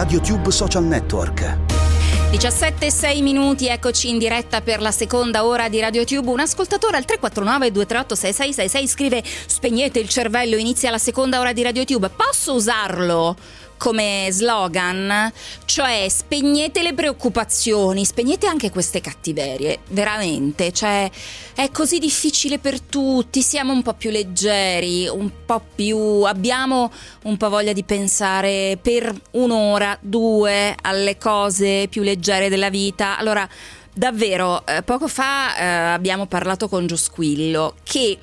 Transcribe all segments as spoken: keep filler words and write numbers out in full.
RadioTube Social Network. diciassette e sei minuti, eccoci in diretta per la seconda ora di RadioTube. Un ascoltatore al tre quattro nove due tre otto sei sei sei sei scrive: spegnete il cervello, inizia la seconda ora di RadioTube. Posso usarlo come slogan? Cioè, spegnete le preoccupazioni, spegnete anche queste cattiverie, veramente, cioè è così difficile per tutti, siamo un po' più leggeri, un po' più, abbiamo un po' voglia di pensare per un'ora, due alle cose più leggere della vita. Allora, davvero, eh, poco fa eh, abbiamo parlato con Giosquillo che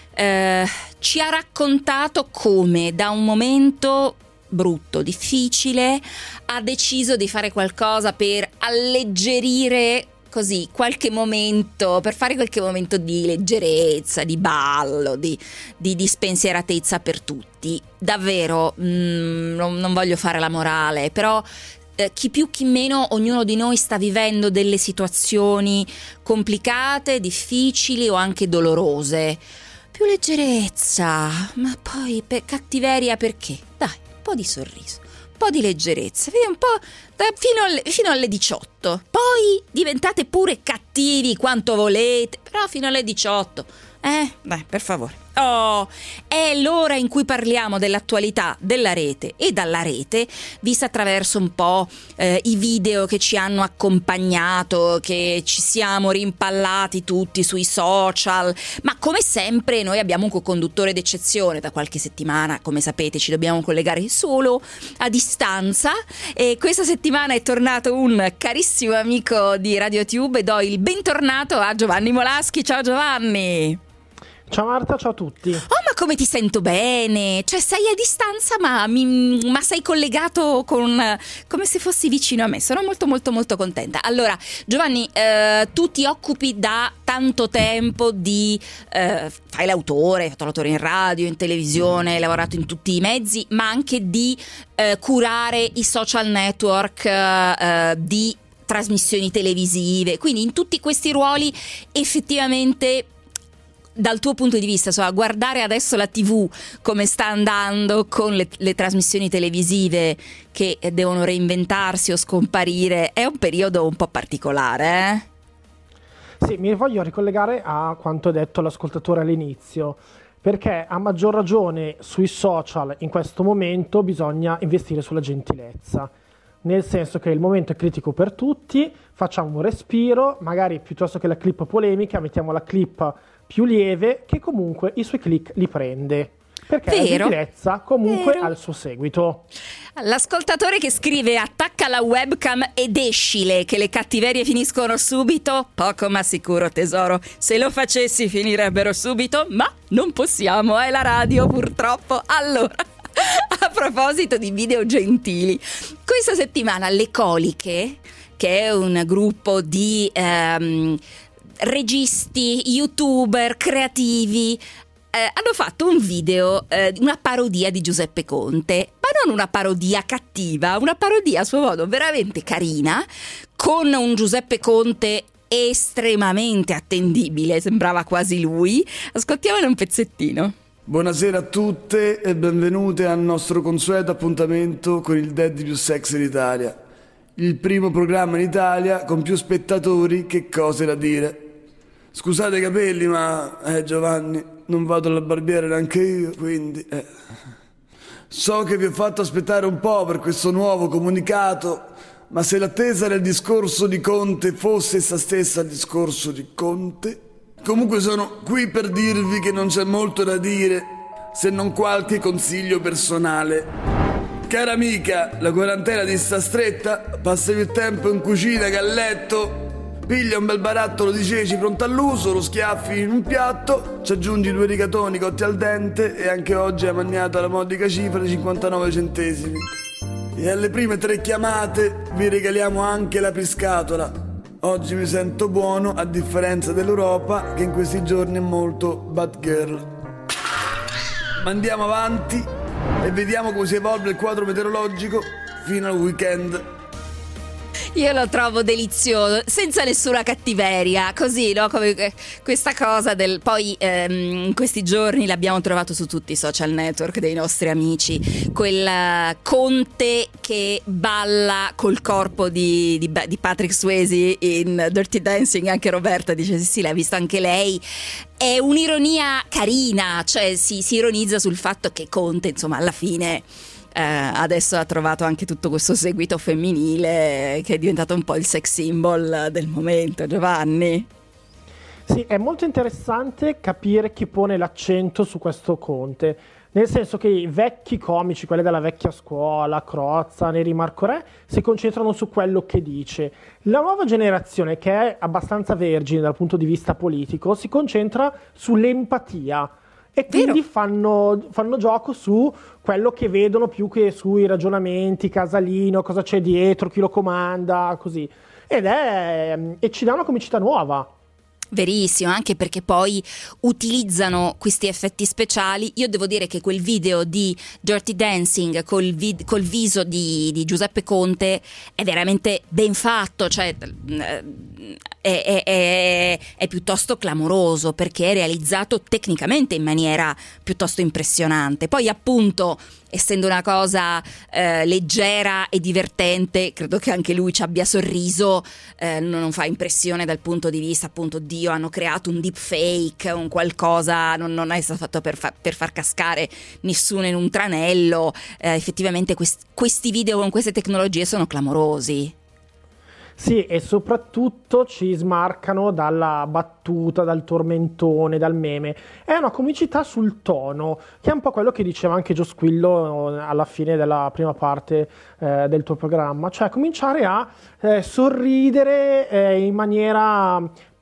eh, ci ha raccontato come da un momento brutto, difficile, ha deciso di fare qualcosa per alleggerire così qualche momento, per fare qualche momento di leggerezza, di ballo, di, di, di spensieratezza per tutti. Davvero, mh, non, non voglio fare la morale, però eh, chi più chi meno, ognuno di noi sta vivendo delle situazioni complicate, difficili o anche dolorose. Più leggerezza, ma poi per cattiveria perché? Dai, un po' di sorriso, un po' di leggerezza, vedi, un po' da, fino, alle, fino alle diciotto, poi diventate pure cattivi quanto volete, però fino alle diciotto, eh, dai, per favore. Oh, è l'ora in cui parliamo dell'attualità della rete e dalla rete, vista attraverso un po' eh, i video che ci hanno accompagnato, che ci siamo rimpallati tutti sui social, ma come sempre noi abbiamo un co-conduttore d'eccezione. Da qualche settimana, come sapete, ci dobbiamo collegare solo a distanza e questa settimana è tornato un carissimo amico di RadioTube e do il bentornato a Giovanni Molaschi. Ciao Giovanni! Ciao Marta, ciao a tutti. Oh, ma come ti sento bene, cioè sei a distanza ma, mi, ma sei collegato con, come se fossi vicino a me, sono molto molto molto contenta. Allora Giovanni, eh, tu ti occupi da tanto tempo di, eh, fai l'autore, hai fatto l'autore in radio, in televisione, hai lavorato in tutti i mezzi, ma anche di eh, curare i social network, eh, di trasmissioni televisive, quindi in tutti questi ruoli effettivamente. Dal tuo punto di vista, insomma, guardare adesso la tivù come sta andando con le, le trasmissioni televisive che devono reinventarsi o scomparire, è un periodo un po' particolare, eh? Sì, mi voglio ricollegare a quanto ha detto l'ascoltatore all'inizio, perché a maggior ragione sui social in questo momento bisogna investire sulla gentilezza, nel senso che il momento è critico per tutti, facciamo un respiro, magari piuttosto che la clip polemica mettiamo la clip più lieve che comunque i suoi click li prende, perché Vero. La gentilezza comunque Vero. Ha il suo seguito. L'ascoltatore che scrive: attacca la webcam ed escile che le cattiverie finiscono subito, poco ma sicuro tesoro, se lo facessi finirebbero subito, ma non possiamo, è la radio purtroppo. Allora, a proposito di video gentili, questa settimana Le Coliche, che è un gruppo di ehm, registi, youtuber, creativi, eh, hanno fatto un video, eh, una parodia di Giuseppe Conte, ma non una parodia cattiva, una parodia a suo modo veramente carina, con un Giuseppe Conte estremamente attendibile, sembrava quasi lui. Ascoltiamone un pezzettino. Buonasera a tutte e benvenute al nostro consueto appuntamento con il Daddy più sexy d'Italia, il primo programma in Italia con più spettatori che cose da dire. Scusate i capelli, ma eh Giovanni, non vado alla barbiere neanche io, quindi eh. So che vi ho fatto aspettare un po' per questo nuovo comunicato, ma se l'attesa del discorso di Conte fosse essa stessa il discorso di Conte, comunque sono qui per dirvi che non c'è molto da dire, se non qualche consiglio personale. Cara amica, la quarantena ti sta stretta? Passi più tempo in cucina che a letto? Piglia un bel barattolo di ceci pronto all'uso, lo schiaffi in un piatto, ci aggiungi due rigatoni cotti al dente e anche oggi hai mangiato la modica cifra di cinquantanove centesimi. E alle prime tre chiamate vi regaliamo anche la priscatola. Oggi mi sento buono, a differenza dell'Europa che in questi giorni è molto bad girl. Ma andiamo avanti e vediamo come si evolve il quadro meteorologico fino al weekend. Io lo trovo delizioso, senza nessuna cattiveria, così, no? Come questa cosa del... Poi ehm, in questi giorni l'abbiamo trovato su tutti i social network dei nostri amici, quel Conte che balla col corpo di, di, di Patrick Swayze in Dirty Dancing. Anche Roberta dice sì sì, l'ha visto anche lei. È un'ironia carina, cioè si, si ironizza sul fatto che Conte, insomma, alla fine... Eh, adesso ha trovato anche tutto questo seguito femminile che è diventato un po' il sex symbol del momento. Giovanni? Sì, è molto interessante capire chi pone l'accento su questo Conte, nel senso che i vecchi comici, quelli della vecchia scuola, Crozza, Neri Marco Re, si concentrano su quello che dice. La nuova generazione, che è abbastanza vergine dal punto di vista politico, si concentra sull'empatia. E quindi fanno, fanno gioco su quello che vedono più che sui ragionamenti, Casalino, cosa c'è dietro, chi lo comanda, così. Ed è... e ci dà una comicità nuova. Verissimo, anche perché poi utilizzano questi effetti speciali. Io devo dire che quel video di Dirty Dancing col, vid- col viso di, di Giuseppe Conte è veramente ben fatto, cioè è, è, è, è piuttosto clamoroso, perché è realizzato tecnicamente in maniera piuttosto impressionante. Poi appunto, essendo una cosa eh, leggera e divertente, credo che anche lui ci abbia sorriso, eh, non fa impressione dal punto di vista appunto Dio, hanno creato un deepfake, un qualcosa, non, non è stato fatto per, fa, per far cascare nessuno in un tranello. Eh, effettivamente quest, questi video con queste tecnologie sono clamorosi. Sì, e soprattutto ci smarcano dalla battuta, dal tormentone, dal meme. È una comicità sul tono, che è un po' quello che diceva anche Gio Squillo alla fine della prima parte eh, del tuo programma, cioè cominciare a eh, sorridere eh, in maniera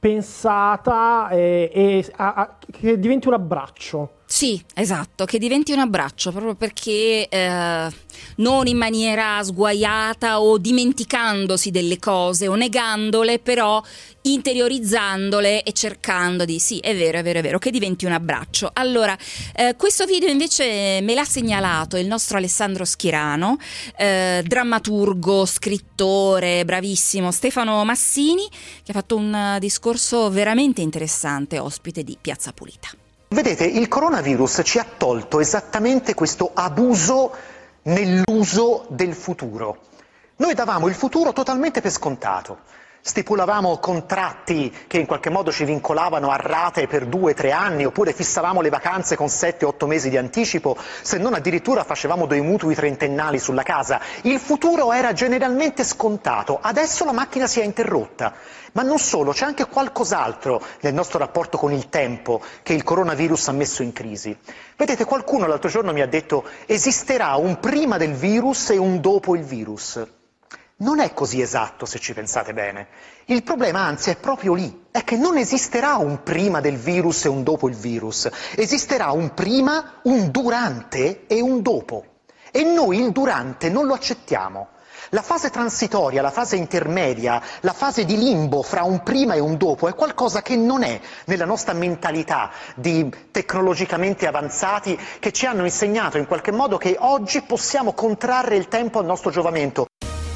pensata e, e a, a, che diventi un abbraccio. Sì, esatto, che diventi un abbraccio, proprio perché eh, non in maniera sguaiata o dimenticandosi delle cose o negandole, però interiorizzandole e cercando di, sì, è vero, è vero, è vero, che diventi un abbraccio. Allora, eh, questo video invece me l'ha segnalato il nostro Alessandro Schirano, eh, drammaturgo, scrittore, bravissimo, Stefano Massini, che ha fatto un uh, discorso veramente interessante, ospite di Piazza Pulita. Vedete, il coronavirus ci ha tolto esattamente questo abuso nell'uso del futuro. Noi davamo il futuro totalmente per scontato. Stipulavamo contratti che in qualche modo ci vincolavano a rate per due, tre anni, oppure fissavamo le vacanze con sette, otto mesi di anticipo, se non addirittura facevamo dei mutui trentennali sulla casa. Il futuro era generalmente scontato, adesso la macchina si è interrotta. Ma non solo, c'è anche qualcos'altro nel nostro rapporto con il tempo che il coronavirus ha messo in crisi. Vedete, qualcuno l'altro giorno mi ha detto: esisterà un prima del virus e un dopo il virus. Non è così esatto, se ci pensate bene. Il problema, anzi, è proprio lì, è che non esisterà un prima del virus e un dopo il virus. Esisterà un prima, un durante e un dopo. E noi il durante non lo accettiamo. La fase transitoria, la fase intermedia, la fase di limbo fra un prima e un dopo è qualcosa che non è nella nostra mentalità di tecnologicamente avanzati, che ci hanno insegnato in qualche modo che oggi possiamo contrarre il tempo a nostro giovamento.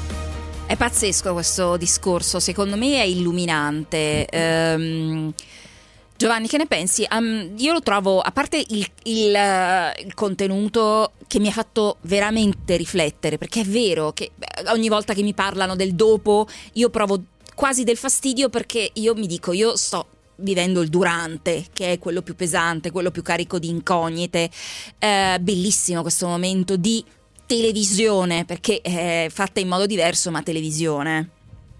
È pazzesco questo discorso, secondo me è illuminante. Ehm, Giovanni, che ne pensi? Um, io lo trovo, a parte il, il, uh, il contenuto che mi ha fatto veramente riflettere, perché è vero che ogni volta che mi parlano del dopo io provo quasi del fastidio, perché io mi dico, io sto vivendo il durante, che è quello più pesante, quello più carico di incognite. Eh, bellissimo questo momento di televisione, perché è fatta in modo diverso, ma televisione.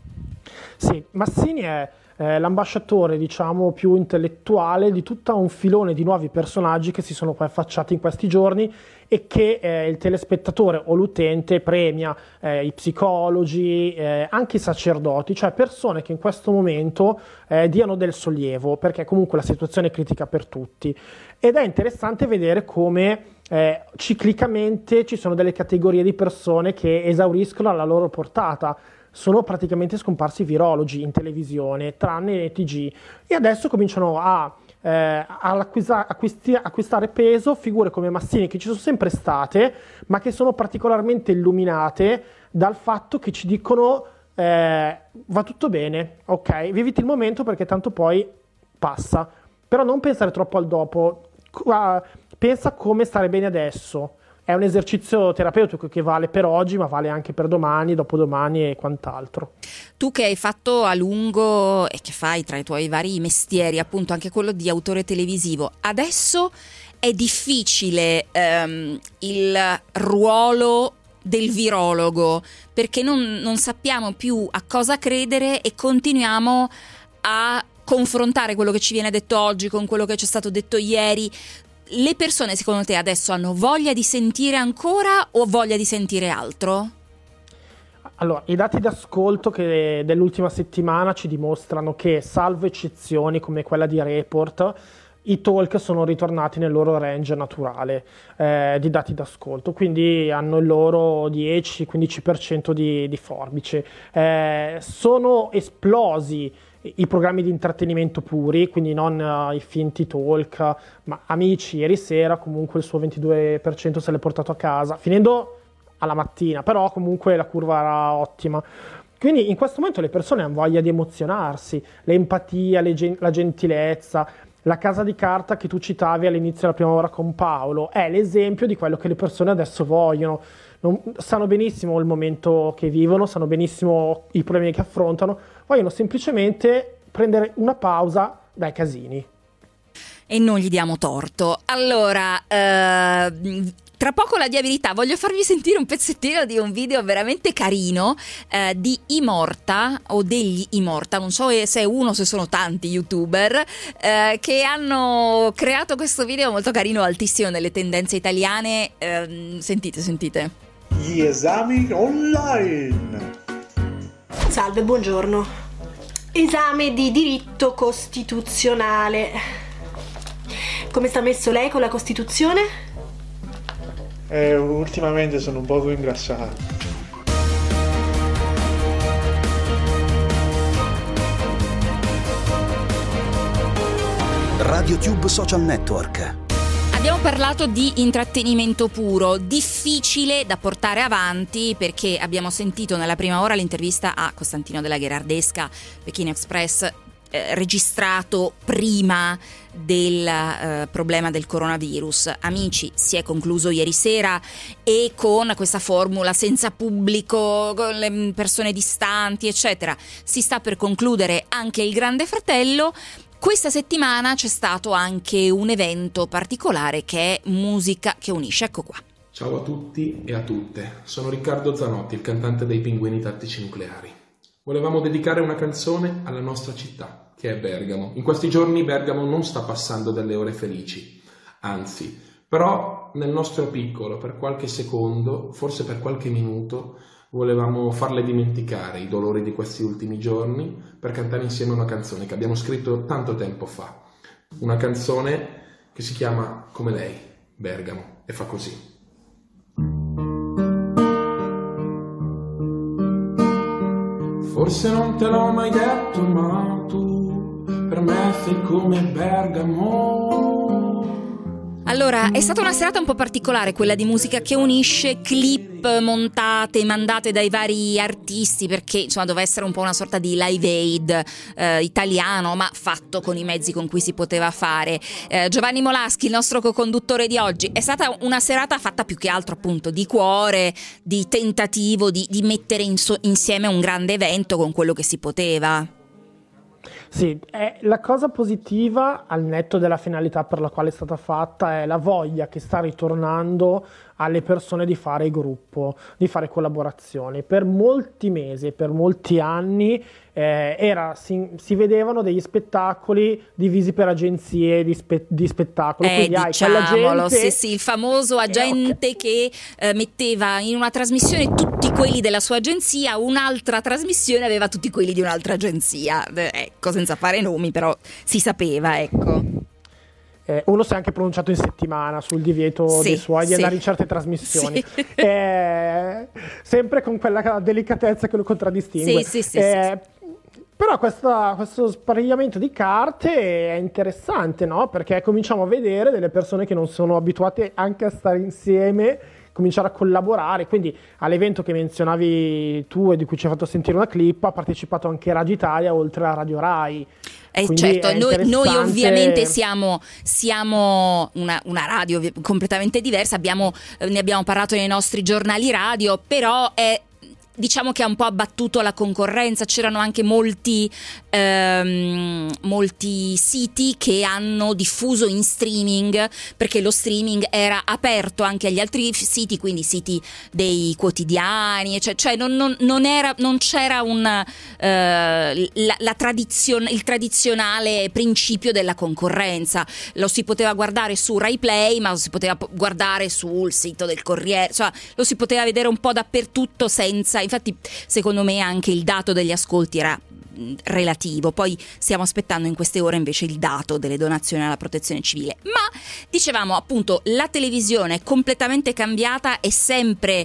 Sì, Massini è eh, l'ambasciatore, diciamo, più intellettuale di tutto un filone di nuovi personaggi che si sono poi affacciati in questi giorni e che eh, il telespettatore o l'utente premia, eh, i psicologi, eh, anche i sacerdoti, cioè persone che in questo momento eh, diano del sollievo, perché comunque la situazione è critica per tutti. Ed è interessante vedere come eh, ciclicamente ci sono delle categorie di persone che esauriscono la loro portata. Sono praticamente scomparsi i virologi in televisione, tranne i T G, e adesso cominciano a eh, acquisti, acquistare peso figure come Massini, che ci sono sempre state, ma che sono particolarmente illuminate dal fatto che ci dicono eh, va tutto bene, ok, viviti il momento perché tanto poi passa, però non pensare troppo al dopo, uh, pensa come stare bene adesso. È un esercizio terapeutico che vale per oggi, ma vale anche per domani, dopodomani e quant'altro. Tu che hai fatto a lungo e che fai tra i tuoi vari mestieri, appunto anche quello di autore televisivo, adesso è difficile ehm, il ruolo del virologo, perché non, non sappiamo più a cosa credere e continuiamo a confrontare quello che ci viene detto oggi con quello che ci è stato detto ieri. Le persone secondo te adesso hanno voglia di sentire ancora o voglia di sentire altro? Allora, i dati d'ascolto che dell'ultima settimana ci dimostrano che, salvo eccezioni come quella di Report, i talk sono ritornati nel loro range naturale eh, di dati d'ascolto, quindi hanno il loro dieci quindici per cento di, di forbice. Eh, sono esplosi i programmi di intrattenimento puri, quindi non uh, i finti talk, ma Amici ieri sera comunque il suo ventidue per cento se l'è portato a casa, finendo alla mattina, però comunque la curva era ottima. Quindi in questo momento le persone hanno voglia di emozionarsi, l'empatia, le gen- la gentilezza. La casa di carta che tu citavi all'inizio della prima ora con Paolo è l'esempio di quello che le persone adesso vogliono. Non, sanno benissimo il momento che vivono, sanno benissimo i problemi che affrontano, vogliono semplicemente prendere una pausa dai casini. E non gli diamo torto. Allora, eh, tra poco la viabilità, voglio farvi sentire un pezzettino di un video veramente carino eh, di Imorta o degli Imorta, non so se è uno o se sono tanti youtuber eh, che hanno creato questo video molto carino, altissimo nelle tendenze italiane. Eh, sentite, sentite. Gli esami online. Salve, buongiorno. Esame di diritto costituzionale. Come sta messo lei con la Costituzione? Eh, ultimamente sono un poco ingrassato. RadioTube Social Network. Abbiamo parlato di intrattenimento puro, difficile da portare avanti perché abbiamo sentito nella prima ora l'intervista a Costantino della Gherardesca, Pechino Express, eh, registrato prima del eh, problema del coronavirus. Amici si è concluso ieri sera e con questa formula senza pubblico, con le persone distanti, eccetera, si sta per concludere anche il Grande Fratello. Questa settimana c'è stato anche un evento particolare che è Musica che unisce, ecco qua. Ciao a tutti e a tutte, sono Riccardo Zanotti, il cantante dei Pinguini Tattici Nucleari. Volevamo dedicare una canzone alla nostra città, che è Bergamo. In questi giorni Bergamo non sta passando delle ore felici, anzi, però nel nostro piccolo, per qualche secondo, forse per qualche minuto, volevamo farle dimenticare i dolori di questi ultimi giorni per cantare insieme una canzone che abbiamo scritto tanto tempo fa. Una canzone che si chiama come lei, Bergamo, e fa così. Forse non te l'ho mai detto, ma tu per me sei come Bergamo. Allora, è stata una serata un po' particolare quella di Musica che unisce, clip montate, mandate dai vari artisti, perché insomma doveva essere un po' una sorta di live aid eh, italiano, ma fatto con i mezzi con cui si poteva fare. Eh, Giovanni Molaschi, il nostro co-conduttore di oggi, è stata una serata fatta più che altro appunto di cuore, di tentativo di, di mettere in so- insieme un grande evento con quello che si poteva. Sì, è la cosa positiva, al netto della finalità per la quale è stata fatta, è la voglia che sta ritornando alle persone di fare gruppo, di fare collaborazioni. Per molti mesi, per molti anni eh, era, si, si vedevano degli spettacoli divisi per agenzie di, spe, di spettacolo. Eh, Quindi hai quella diciamolo, gente... sì, sì, il famoso agente eh, okay. che eh, metteva in una trasmissione tutti quelli della sua agenzia, un'altra trasmissione aveva tutti quelli di un'altra agenzia. Eh, ecco, senza fare nomi, però si sapeva, ecco. Eh, uno si è anche pronunciato in settimana sul divieto sì, dei suoi di sì. andare in certe trasmissioni, sì. eh, sempre con quella delicatezza che lo contraddistingue. Sì, sì, sì, eh, sì. Però questa, questo sparigliamento di carte è interessante, no? Perché cominciamo a vedere delle persone che non sono abituate anche a stare insieme cominciare a collaborare, quindi all'evento che menzionavi tu e di cui ci hai fatto sentire una clip ha partecipato anche Radio Italia oltre a Radio Rai. Eh, certo, noi, noi ovviamente siamo, siamo una, una radio completamente diversa, abbiamo, ne abbiamo parlato nei nostri giornali radio, però è, diciamo che ha un po' abbattuto la concorrenza. C'erano anche molti, ehm, molti siti che hanno diffuso in streaming, perché lo streaming era aperto anche agli altri siti, quindi siti dei quotidiani, cioè, cioè non, non, non, era, non c'era un, eh, la, la tradizione, il tradizionale principio della concorrenza. Lo si poteva guardare su Rai Play, ma lo si poteva guardare sul sito del Corriere, cioè lo si poteva vedere un po' dappertutto senza. Infatti, secondo me, anche il dato degli ascolti era relativo. Poi stiamo aspettando in queste ore invece il dato delle donazioni alla Protezione Civile. Ma dicevamo, appunto, la televisione è completamente cambiata, è sempre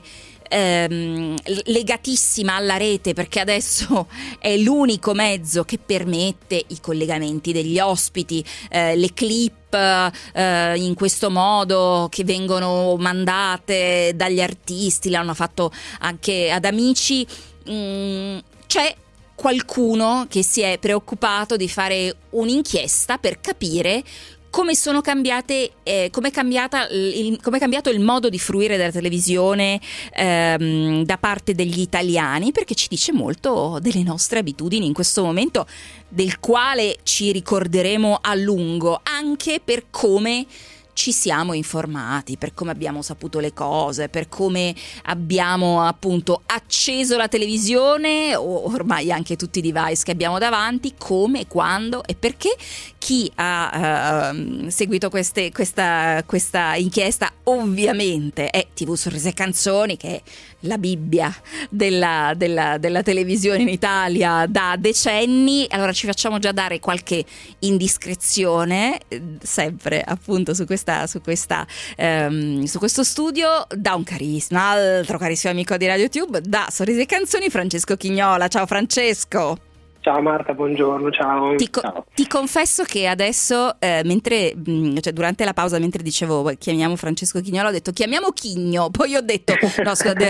ehm, legatissima alla rete, perché adesso è l'unico mezzo che permette i collegamenti degli ospiti, eh, le clip Uh, in questo modo che vengono mandate dagli artisti, l'hanno fatto anche ad amici. Mm, c'è qualcuno che si è preoccupato di fare un'inchiesta per capire come sono cambiate, eh, come è cambiata il, come è cambiato il modo di fruire della televisione ehm, da parte degli italiani, perché ci dice molto delle nostre abitudini in questo momento, del quale ci ricorderemo a lungo, anche per come ci siamo informati, per come abbiamo saputo le cose, per come abbiamo appunto acceso la televisione o ormai anche tutti i device che abbiamo davanti, come, quando e perché. Chi ha uh, seguito queste, questa, questa inchiesta ovviamente è tivù Sorrisi e Canzoni, che è la Bibbia della, della, della televisione in Italia da decenni. Allora ci facciamo già dare qualche indiscrezione, sempre appunto su questa, su questa um, su questo studio, da un carissimo, un altro carissimo amico di RadioTube, da Sorrisi e Canzoni, Francesco Chignola. Ciao Francesco. Ciao Marta, buongiorno, ciao. Ti, co- ciao. ti confesso che adesso, eh, mentre, mh, cioè durante la pausa, mentre dicevo chiamiamo Francesco Chignola, ho detto chiamiamo Chigno, poi ho detto no, scusa,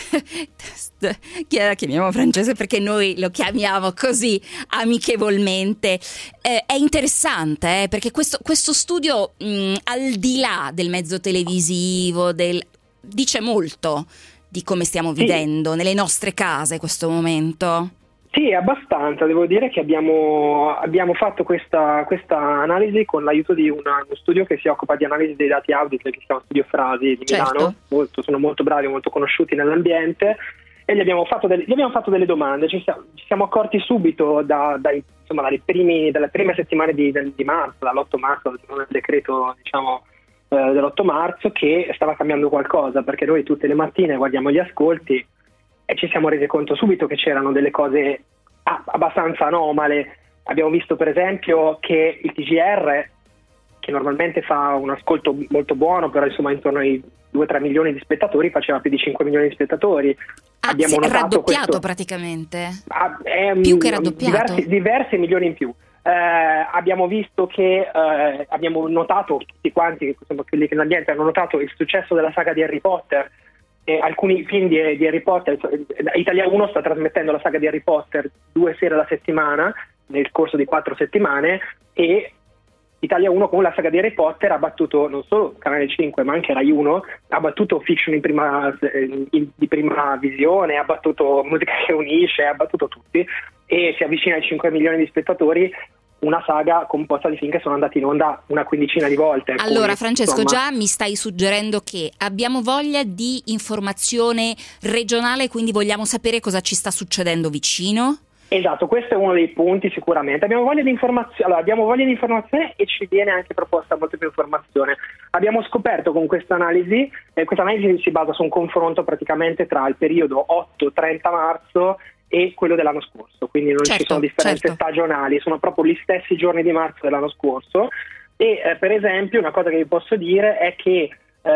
chiamiamo Francesco perché noi lo chiamiamo così amichevolmente. Eh, è interessante, eh, perché questo, questo studio, mh, al di là del mezzo televisivo, del, dice molto di come stiamo sì. vivendo nelle nostre case questo momento. Sì, abbastanza. Devo dire che abbiamo, abbiamo fatto questa, questa analisi con l'aiuto di una, uno studio che si occupa di analisi dei dati audit, che si chiama Studio Frasi di Milano. Certo. Molto, sono molto bravi, molto conosciuti nell'ambiente, e gli abbiamo fatto delle, gli abbiamo fatto delle domande. Ci siamo, ci siamo accorti subito da, dai, insomma, dai primi, dalle prime settimane di, di marzo, dall'otto marzo, dal decreto, diciamo, eh, dell'otto marzo, che stava cambiando qualcosa, perché noi tutte le mattine guardiamo gli ascolti e ci siamo resi conto subito che c'erano delle cose ah, abbastanza anomale. Abbiamo visto per esempio che il T G R, che normalmente fa un ascolto molto buono, però insomma intorno ai due tre milioni di spettatori, faceva più di cinque milioni di spettatori. Ah, abbiamo sì, notato raddoppiato questo, praticamente. ah, è, più che raddoppiato. Diversi, diversi milioni in più. Eh, abbiamo visto che eh, abbiamo notato tutti quanti, insomma, quelli che nell'ambiente hanno notato il successo della saga di Harry Potter. Eh, alcuni film di, di Harry Potter, Italia uno sta trasmettendo la saga di Harry Potter due sere alla settimana nel corso di quattro settimane, e Italia uno con la saga di Harry Potter ha battuto non solo Canale cinque ma anche Rai uno, ha battuto Fiction in prima, in, di prima visione, ha battuto Musica che unisce, ha battuto tutti, e si avvicina ai cinque milioni di spettatori. Una saga composta di film che sono andati in onda una quindicina di volte. Allora cui, Francesco, insomma, già mi stai suggerendo che abbiamo voglia di informazione regionale, quindi vogliamo sapere cosa ci sta succedendo vicino? Esatto, questo è uno dei punti sicuramente. Abbiamo voglia di informazione, allora, abbiamo voglia di informazione e ci viene anche proposta molto più informazione. Abbiamo scoperto con questa analisi, eh, questa analisi si basa su un confronto praticamente tra il periodo otto trenta marzo e quello dell'anno scorso, quindi non certo, ci sono differenze certo. stagionali, sono proprio gli stessi giorni di marzo dell'anno scorso. E eh, per esempio una cosa che vi posso dire è che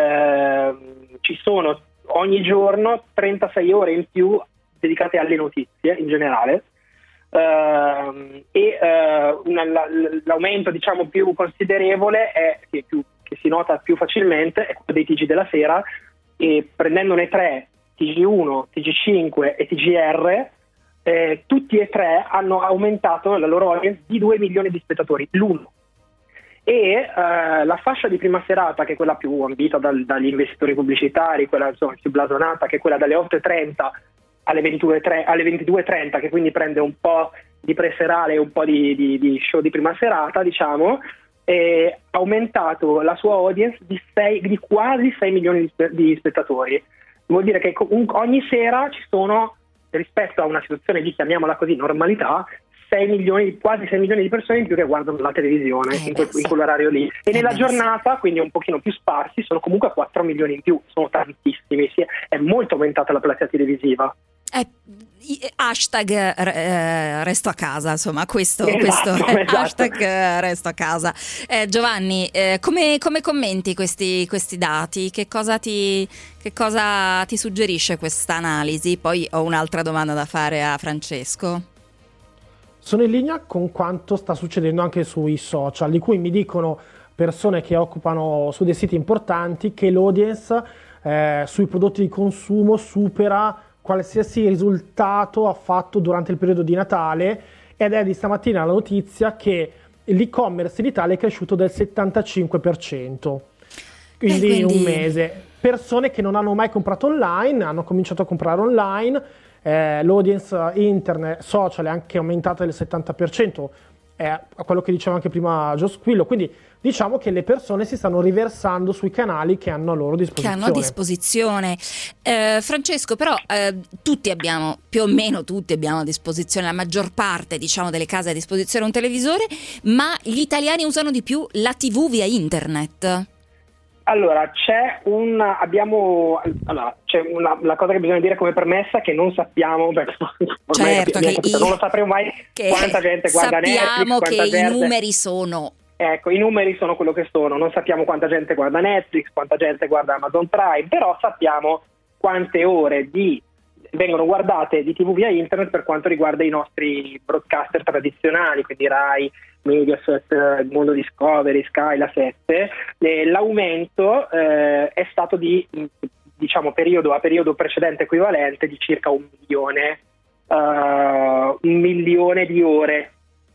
eh, ci sono ogni giorno trentasei ore in più dedicate alle notizie in generale, uh, e uh, una, la, l'aumento diciamo più considerevole è che, più, che si nota più facilmente è quello dei T G della sera, e prendendone tre, T G uno, T G cinque e T G R, eh, tutti e tre hanno aumentato la loro audience di due milioni di spettatori, l'uno. E eh, la fascia di prima serata, che è quella più ambita dal, dagli investitori pubblicitari, quella insomma più blasonata, che è quella dalle otto e trenta alle ventidue e trenta, che quindi prende un po' di preserale e un po' di, di, di show di prima serata, diciamo, e ha aumentato la sua audience di, sei, di quasi sei milioni di, spe, di spettatori. Vuol dire che ogni sera ci sono, rispetto a una situazione di, chiamiamola così, normalità, sei milioni, quasi sei milioni di persone in più che guardano la televisione eh, in, quel, sì. in quell'orario lì. E eh, nella beh, giornata, quindi un pochino più sparsi, sono comunque quattro milioni in più, sono tantissimi, sì, è molto aumentata la platea televisiva. Eh, hashtag eh, resto a casa, insomma, questo, Esatto, questo esatto. hashtag eh, resto a casa. Eh, Giovanni, eh, come, come commenti questi, questi dati? Che cosa ti, che cosa ti suggerisce questa analisi? Poi ho un'altra domanda da fare a Francesco. Sono in linea con quanto sta succedendo anche sui social, di cui mi dicono persone che occupano su dei siti importanti che l'audience eh, sui prodotti di consumo supera qualsiasi risultato ha fatto durante il periodo di Natale, ed è di stamattina la notizia che l'e-commerce in Italia è cresciuto del settantacinque per cento, quindi, quindi... in un mese. Persone che non hanno mai comprato online hanno cominciato a comprare online, eh, l'audience internet, social è anche aumentata del settanta per cento, è quello che diceva anche prima Gio Squillo, quindi diciamo che le persone si stanno riversando sui canali che hanno a loro disposizione. Che hanno a disposizione. Eh, Francesco, però eh, tutti abbiamo, più o meno tutti abbiamo a disposizione, la maggior parte diciamo delle case ha a disposizione un televisore, ma gli italiani usano di più la tivù via internet. Allora, c'è un abbiamo allora, c'è una la cosa che bisogna dire come premessa, che non sappiamo, perché ormai certo, che capito, i, non lo sapremo mai quanta gente guarda Netflix, sappiamo che gente... i numeri sono Ecco, i numeri sono quello che sono, non sappiamo quanta gente guarda Netflix, quanta gente guarda Amazon Prime, però sappiamo quante ore di vengono guardate di tivù via internet per quanto riguarda i nostri broadcaster tradizionali, quindi Rai, Mediaset, Mondo Discovery, Sky, La sette. E l'aumento eh, è stato di, diciamo, periodo a periodo precedente equivalente di circa un milione, uh, un milione di ore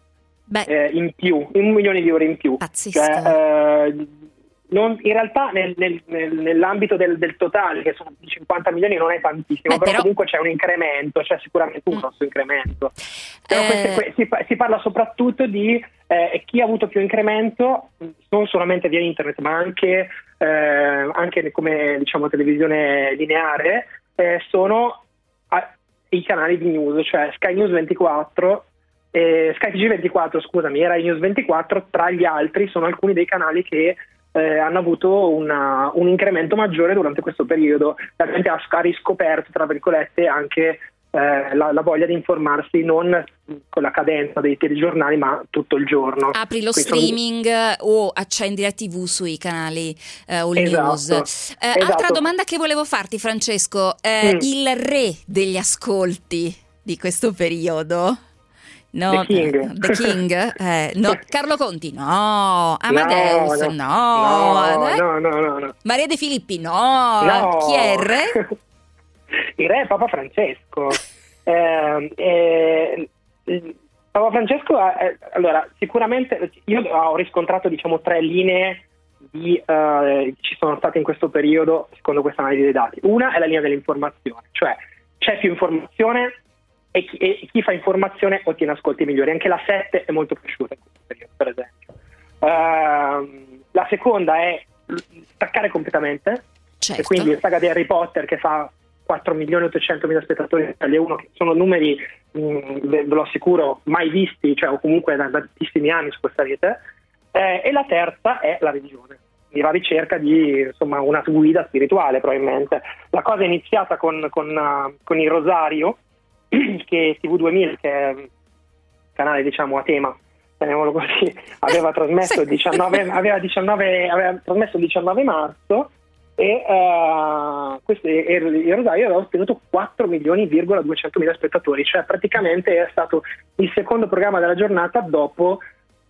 eh, in più, un milione di ore in più. Pazzesco. Cioè, eh, non, in realtà nel, nel, nel, nell'ambito del, del totale, che sono cinquanta milioni, non è tantissimo, Beh, però, però comunque c'è un incremento, c'è sicuramente un mm. grosso incremento. Però eh... queste, si, si parla soprattutto di eh, chi ha avuto più incremento, non solamente via internet, ma anche, eh, anche come diciamo televisione lineare, eh, sono a, i canali di news, cioè Sky News ventiquattro, eh, Sky T G ventiquattro, scusami, Rai News ventiquattro, tra gli altri sono alcuni dei canali che Eh, hanno avuto una, un incremento maggiore durante questo periodo. La gente ha, ha riscoperto, tra virgolette, anche eh, la, la voglia di informarsi non con la cadenza dei telegiornali, ma tutto il giorno. Apri lo Quindi streaming sono... o accendi la tivù sui canali eh, All esatto, News. Eh, esatto. Altra domanda che volevo farti, Francesco, eh, mm. il re degli ascolti di questo periodo? No, The King, The King? Eh, no. Carlo Conti? No. Amadeus? No, no. No, no, no, no, no. Maria De Filippi? No. No. Chi è il re? Il re è Papa Francesco. eh, eh, Papa Francesco, eh, allora, sicuramente io ho riscontrato, diciamo, tre linee di, eh, ci sono state in questo periodo, secondo questa analisi dei dati. Una è la linea dell'informazione, cioè c'è più informazione e chi, e chi fa informazione ottiene ascolti migliori. Anche la sette è molto cresciuta in questo periodo, per esempio. Uh, la seconda è staccare completamente, certo. E quindi la saga di Harry Potter, che fa quattro milioni e ottocento mila spettatori in Italia uno, che sono numeri, mh, ve lo assicuro, mai visti, cioè o comunque da, da tantissimi anni su questa rete. Eh, e la terza è la religione, la ricerca di, insomma, una guida spirituale, probabilmente. La cosa è iniziata con, con, uh, con il Rosario, che T V duemila, che è un canale, diciamo, a tema, chiamiamolo così, aveva trasmesso il diciannove, aveva diciannove, aveva trasmesso il diciannove marzo, e uh, questo, il Rosario aveva ottenuto quattro milioni virgola duecentomila spettatori, cioè praticamente è stato il secondo programma della giornata dopo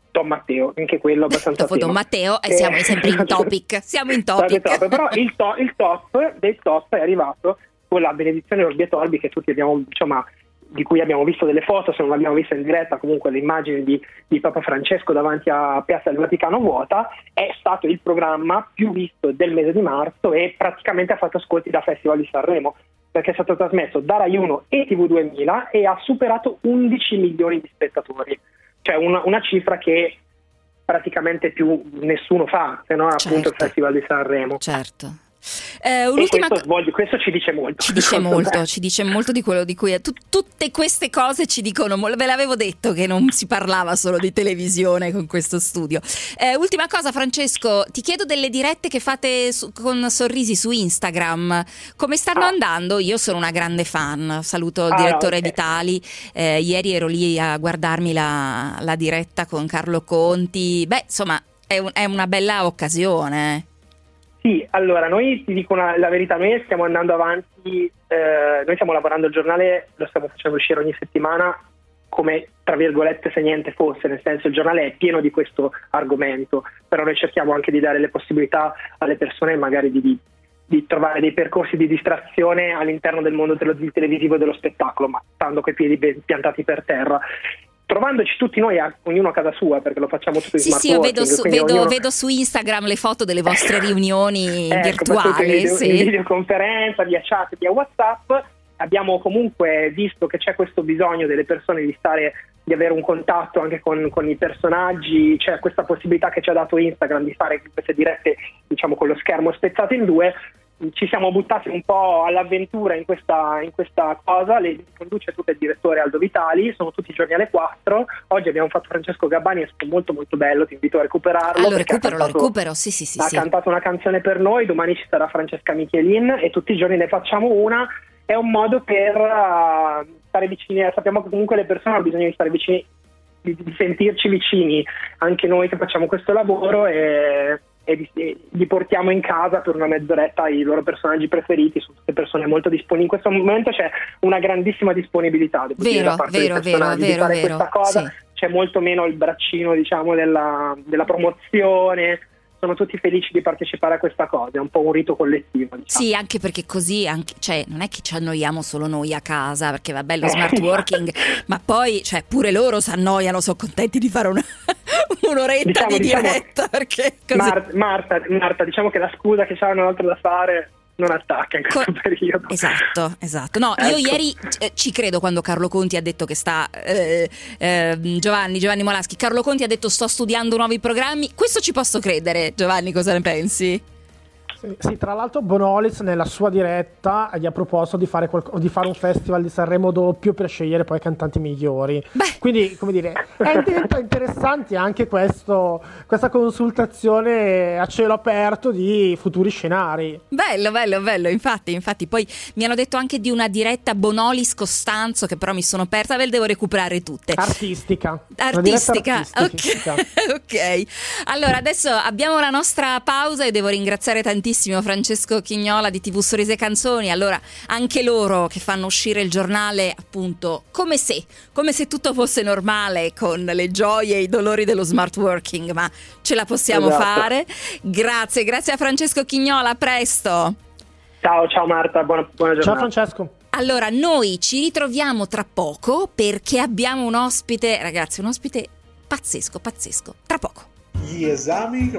Don Matteo, anche quello abbastanza dopo Don Matteo e eh, siamo sempre in topic, siamo in topic. Top, però il, to- il top del top è arrivato con la benedizione Orbi e Torbi, che tutti abbiamo, insomma, di cui abbiamo visto delle foto, se non l'abbiamo vista in diretta, comunque le immagini di, di Papa Francesco davanti a Piazza del Vaticano vuota. È stato il programma più visto del mese di marzo e praticamente ha fatto ascolti da Festival di Sanremo, perché è stato trasmesso da Rai uno e T V duemila e ha superato undici milioni di spettatori. Cioè una, una cifra che praticamente più nessuno fa, se non certo. appunto il Festival di Sanremo. Certo. Eh, un'ultima questo, voglio, questo ci dice molto. Ci dice molto, ci dice molto di quello di cui tu, tutte queste cose ci dicono. Ve l'avevo detto che non si parlava solo di televisione con questo studio. Eh, ultima cosa, Francesco, ti chiedo delle dirette che fate su, con sorrisi su Instagram. Come stanno ah. andando? Io sono una grande fan. Saluto il ah, direttore no, okay. Vitali. Eh, ieri ero lì a guardarmi la, la diretta con Carlo Conti. Beh, insomma, è, un, è una bella occasione. Sì, allora noi ti dico una, la verità, noi stiamo andando avanti, eh, noi stiamo lavorando il giornale, lo stiamo facendo uscire ogni settimana come tra virgolette se niente fosse, nel senso il giornale è pieno di questo argomento, però noi cerchiamo anche di dare le possibilità alle persone magari di, di, di trovare dei percorsi di distrazione all'interno del mondo dello, del televisivo e dello spettacolo, ma stando coi piedi ben piantati per terra. Trovandoci tutti noi, a, ognuno a casa sua, perché lo facciamo tutto in sì, smart sì, io working, vedo su, vedo, ognuno... vedo su Instagram le foto delle vostre riunioni ecco, virtuali. In, video, sì. in videoconferenza, via chat, via WhatsApp. Abbiamo comunque visto che c'è questo bisogno delle persone di stare, di avere un contatto anche con, con i personaggi, c'è questa possibilità che ci ha dato Instagram di fare queste dirette, diciamo, con lo schermo spezzato in due. Ci siamo buttati un po' all'avventura in questa, in questa cosa, le conduce tutto il direttore Aldo Vitali, sono tutti i giorni alle quattro. Oggi abbiamo fatto Francesco Gabbani, è stato molto molto bello, ti invito a recuperarlo. Ah, lo recupero, cantato, lo recupero, sì sì sì. Ha sì. cantato una canzone per noi, domani ci sarà Francesca Michelin e tutti i giorni ne facciamo una. È un modo per uh, stare vicini, sappiamo che comunque le persone hanno bisogno di stare vicini, di, di sentirci vicini, anche noi che facciamo questo lavoro, e e li portiamo in casa per una mezz'oretta i loro personaggi preferiti. Sono tutte persone molto disponibili. In questo momento c'è una grandissima disponibilità, devo vero, dire, da parte vero, dei personaggi vero, di fare vero, questa cosa. sì. C'è molto meno il braccino, diciamo, della, della promozione. Sono tutti felici di partecipare a questa cosa, è un po' un rito collettivo, diciamo. Sì, anche perché così anche, cioè, non è che ci annoiamo solo noi a casa, perché va bello smart working, ma poi, cioè, pure loro si annoiano, sono contenti di fare una, un'oretta diciamo, di diciamo, diretta, perché così... Mar- Marta, Marta, diciamo che la scusa che hanno altro da fare non attacca in questo Co- periodo. Esatto, esatto. No, ecco. Io ieri eh, ci credo quando Carlo Conti ha detto che sta eh, eh, Giovanni, Giovanni Molaschi, Carlo Conti ha detto sto studiando nuovi programmi. Questo ci posso credere. Giovanni, cosa ne pensi? Sì, sì, tra l'altro Bonolis nella sua diretta gli ha proposto di fare, qualco- di fare un festival di Sanremo doppio per scegliere poi i cantanti migliori. Beh. Quindi, come dire, è diventa interessante anche questo, questa consultazione a cielo aperto di futuri scenari. Bello, bello, bello. Infatti, infatti, poi mi hanno detto anche di una diretta Bonolis Costanzo che però mi sono persa, ve le devo recuperare tutte. Artistica. Artistica. artistica. Ok. Ok. Allora, adesso abbiamo la nostra pausa e devo ringraziare tantissimo Francesco Chignola di T V Sorrisi e Canzoni. Allora, anche loro che fanno uscire il giornale appunto come se come se tutto fosse normale, con le gioie e i dolori dello smart working, ma ce la possiamo esatto. fare. Grazie, grazie a Francesco Chignola, a presto. Ciao, ciao Marta, buona, buona giornata. Ciao Francesco. Allora, noi ci ritroviamo tra poco perché abbiamo un ospite, ragazzi, un ospite pazzesco, pazzesco. Tra poco. Gli esami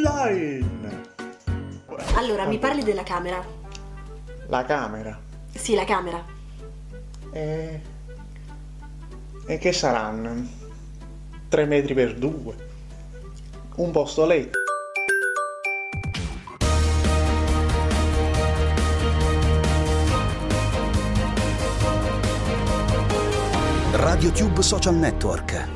online. Allora, mi parli della camera? La camera? Sì, la camera. E, e che saranno? Tre metri per due? Un posto letto? RadioTube Social Network.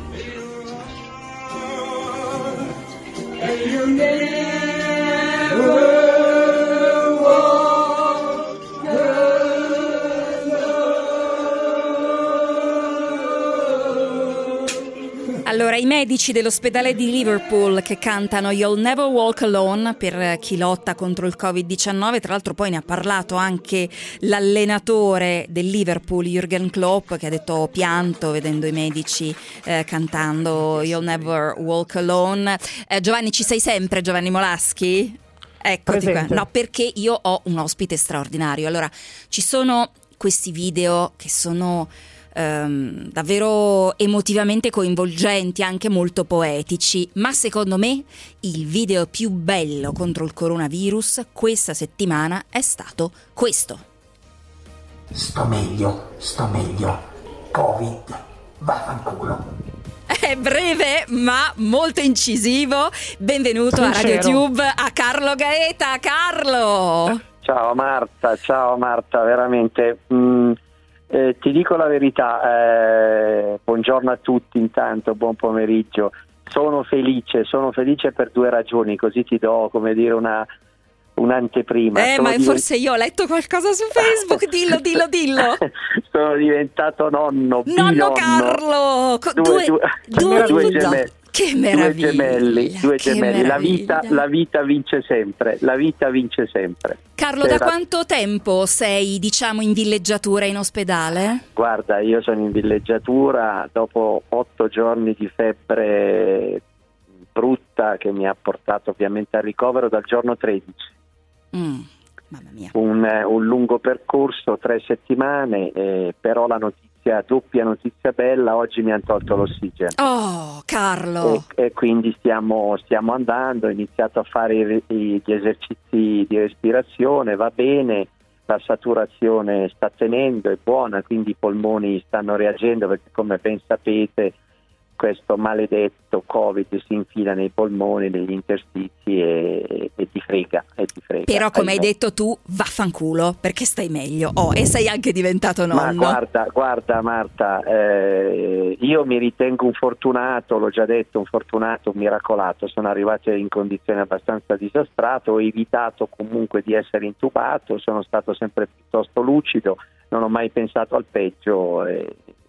Allora, Allora, i medici dell'ospedale di Liverpool che cantano You'll Never Walk Alone per chi lotta contro il covid diciannove. Tra l'altro poi ne ha parlato anche l'allenatore del Liverpool, Jürgen Klopp, che ha detto pianto vedendo i medici eh, cantando You'll Never Walk Alone. Eh, Giovanni, ci sei sempre, Giovanni Molaschi? Eccoti qua. No, perché io ho un ospite straordinario. Allora, ci sono questi video che sono ehm, davvero emotivamente coinvolgenti, anche molto poetici, ma secondo me il video più bello contro il coronavirus questa settimana è stato questo. Sto meglio, sto meglio. Covid, vaffanculo. È breve ma molto incisivo. Benvenuto Sincero. a RadioTube a Carlo Gaeta. Carlo! Ciao Marta, ciao Marta, veramente mm, eh, ti dico la verità, eh, buongiorno a tutti intanto, buon pomeriggio. Sono felice, sono felice per due ragioni, così ti do, come dire, una un'anteprima. Eh, sono ma divent... forse io ho letto qualcosa su Facebook, dillo, dillo, dillo. Sono diventato nonno, Nonno binonno. Carlo, Co- due, due, due, due, due due gemelli. Che meraviglia, Due gemelli, due che gemelli. La vita, meraviglia. la vita vince sempre, la vita vince sempre. Carlo, da Era- quanto tempo sei, diciamo, in villeggiatura in ospedale? Guarda, io sono in villeggiatura dopo otto giorni di febbre brutta che mi ha portato ovviamente al ricovero dal giorno tredici. Mm, mamma mia. Un, eh, un lungo percorso, tre settimane, eh, però la notizia, doppia notizia bella, oggi mi hanno tolto l'ossigeno. Oh, Carlo. E, e quindi stiamo, stiamo andando, ho iniziato a fare i- i- gli esercizi di respirazione, va bene, la saturazione sta tenendo, è buona, quindi i polmoni stanno reagendo perché, come ben sapete, questo maledetto Covid si infila nei polmoni, negli interstizi e, e ti frega, e ti frega. Però, come hai Ahimè. detto tu, vaffanculo, perché stai meglio. Oh, e sei anche diventato nonno. Ma guarda, guarda Marta, eh, io mi ritengo un fortunato, l'ho già detto, un fortunato, un miracolato. Sono arrivato in condizioni abbastanza disastrate, ho evitato comunque di essere intubato, sono stato sempre piuttosto lucido, non ho mai pensato al peggio. E,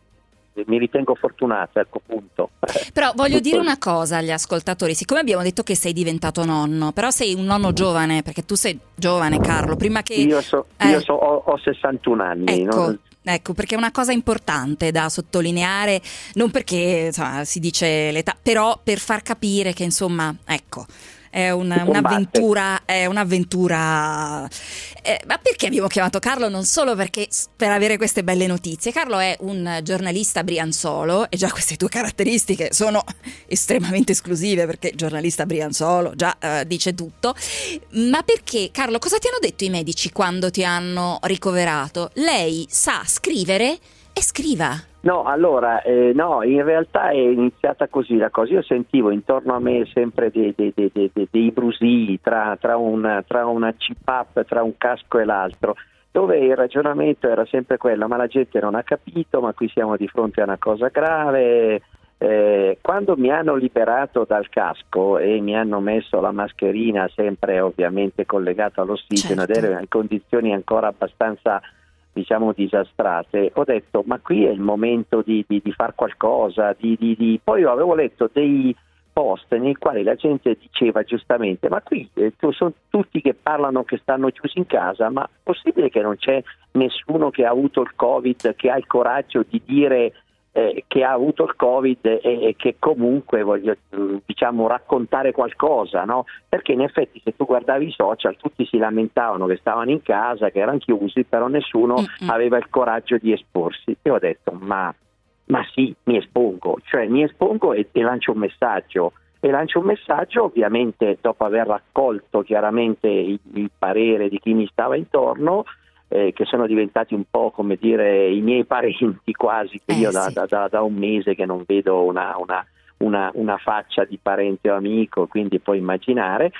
mi ritengo fortunato, ecco, punto. Però voglio Tutto dire lì. una cosa agli ascoltatori, siccome abbiamo detto che sei diventato nonno, però sei un nonno giovane, perché tu sei giovane, Carlo, prima che... Io, so, Eh. io so, ho, ho sessantuno anni. Ecco, non- ecco, perché è una cosa importante da sottolineare, non perché insomma, si dice l'età, però per far capire che insomma, ecco, è una- Si combatte. un'avventura, è un'avventura. Eh, ma perché abbiamo chiamato Carlo? Non solo perché per avere queste belle notizie. Carlo è un giornalista brianzolo e già queste tue caratteristiche sono estremamente esclusive, perché giornalista brianzolo già eh, dice tutto. Ma perché, Carlo, cosa ti hanno detto i medici quando ti hanno ricoverato? Lei sa scrivere e scriva. No, allora, eh, no, in realtà è iniziata così la cosa. Io sentivo intorno a me sempre dei, dei, dei, dei, dei- dei brusii tra, tra, una, tra una C PAP, tra un casco e l'altro, dove il ragionamento era sempre quello: ma la gente non ha capito, ma qui siamo di fronte a una cosa grave. Eh, quando mi hanno liberato dal casco e mi hanno messo la mascherina, sempre ovviamente collegata all'ossigeno, Certo. ed ero in condizioni ancora abbastanza, diciamo, disastrate, ho detto ma qui è il momento di, di, di far qualcosa, di, di, di... poi io avevo letto dei post nei quali la gente diceva giustamente: ma qui eh, tu- sono tutti che parlano che stanno chiusi in casa, ma è possibile che non c'è nessuno che ha avuto il Covid, che ha il coraggio di dire eh, che ha avuto il Covid e, e che comunque voglio, diciamo, raccontare qualcosa, no? Perché in effetti se tu guardavi i social tutti si lamentavano che stavano in casa, che erano chiusi, però nessuno Mm-mm. aveva il coraggio di esporsi. E ho detto ma, ma sì, mi espongo, cioè mi espongo e, e lancio un messaggio. E lancio un messaggio ovviamente dopo aver raccolto chiaramente il, il parere di chi mi stava intorno, eh, che sono diventati un po', come dire, i miei parenti quasi, che Eh, io da, sì. da, da, da un mese che non vedo una, una, una, una faccia di parente o amico, quindi puoi immaginare.